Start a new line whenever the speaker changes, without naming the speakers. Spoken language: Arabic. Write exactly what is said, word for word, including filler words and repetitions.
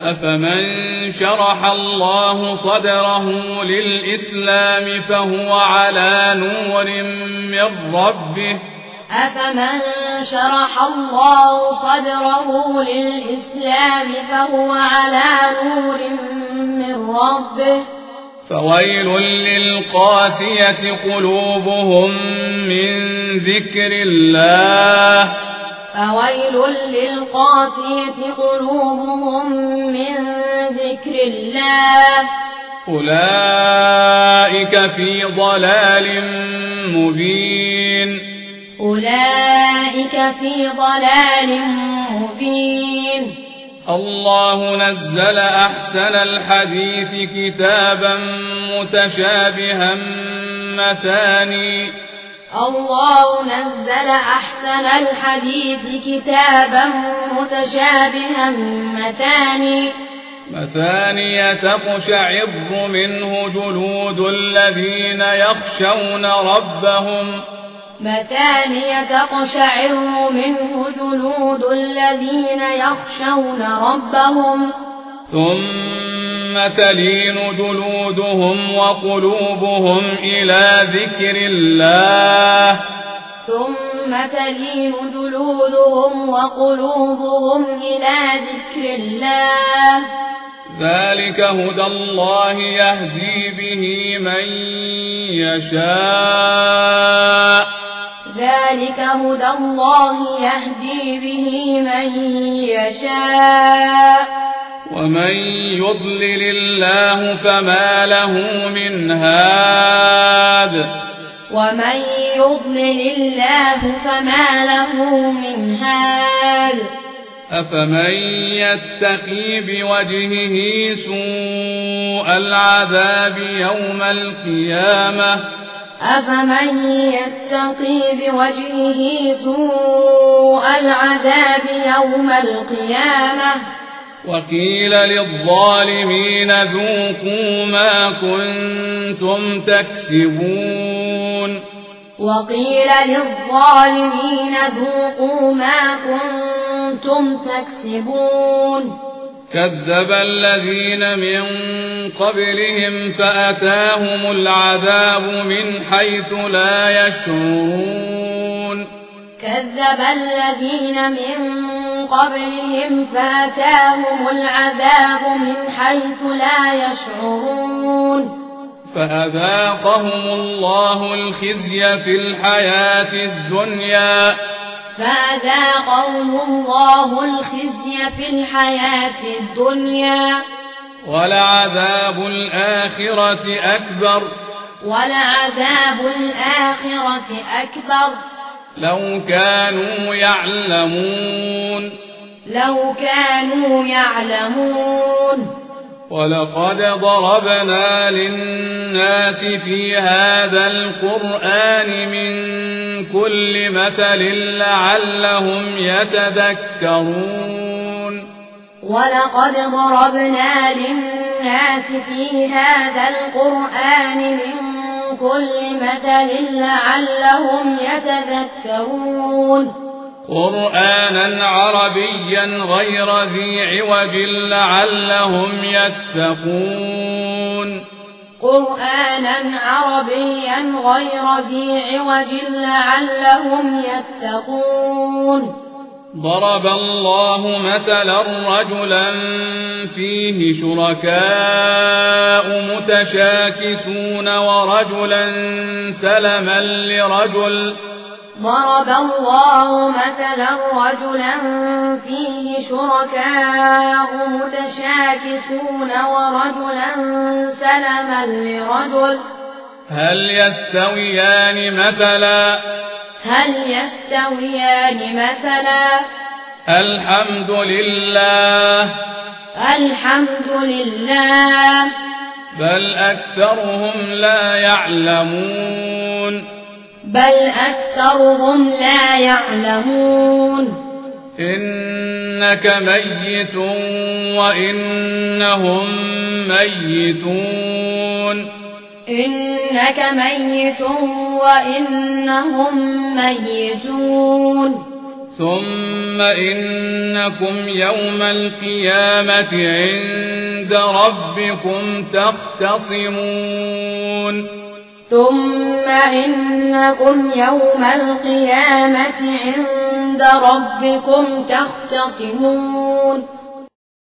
أفمن شرح الله صدره للإسلام فهو على نور من ربه
أفمن شرح الله صدره للإسلام فهو على نور من ربه
فويل للقاسية قلوبهم من ذكر الله
فويل للقاسية قلوبهم من ذكر الله
أولئك في ضلال مبين
أولئك في ضلال مبين
الله نزل أحسن الحديث كتابا متشابها مثاني
الله نزل أحسن الحديث كتابا متشابها مثاني
مثاني تقشعر منه جلود الذين يخشون ربهم
مثاني تقشعر منه جلود الذين يخشون ربهم
ثم تلين جلودهم وقلوبهم إلى ذكر الله
ثم تلين جلودهم وقلوبهم إلى ذكر الله
ذلك هدى الله يهدي به من يشاء
ذلك هدى الله يهدي به من يشاء
ومن يضلل الله فما له من هاد
ومن يضلل الله فما له من هاد
أفمن يتقي بوجهه سوء العذاب يوم القيامة
أفمن يتقي بوجهه سوء العذاب يوم القيامة
وقيل للظالمين ذوقوا ما كنتم تكسبون
وقيل للظالمين ذوقوا ما كنتم تكسبون
كذب الذين من قبلهم فأتاهم العذاب من حيث لا يشعرون
كذب الذين من قبلهم فأتاهم العذاب من حيث لا يشعرون
فأذاقهم الله الخزي في الحياة الدنيا
فأذاقهم الله الخزي في الحياة الدنيا
ولعذاب الآخرة أكبر
ولعذاب الآخرة أكبر
لو كانوا يعلمون
لو كانوا يعلمون
ولقد ضربنا للناس في هذا القرآن من كل مثل لعلهم يتذكرون
ولقد ضربنا للناس في هذا القرآن من كل مثل لعلهم يتذكرون
قرآنا عربيا غير ذي عوج لعلهم يتقون
قرآنا عربيا غير ذي عوج لعلهم يتقون
ضرب الله مثلا رجلا فيه شركاء متشاكسون ورجلا سلما لرجل
ضرب الله مثلا رجلا فيه شركاء متشاكسون ورجلا سلما لرجل
هل يستويان مثلا
هل يستويان مثلا
الحمد لله
الحمد لله
بل أكثرهم لا يعلمون
بل أكثرهم لا يعلمون
إنك ميت وإنهم ميتون
إنك ميت وإنهم ميتون
ثم إنكم يوم القيامة عند ربكم تختصمون
ثم إنكم يوم القيامة عند ربكم تختصمون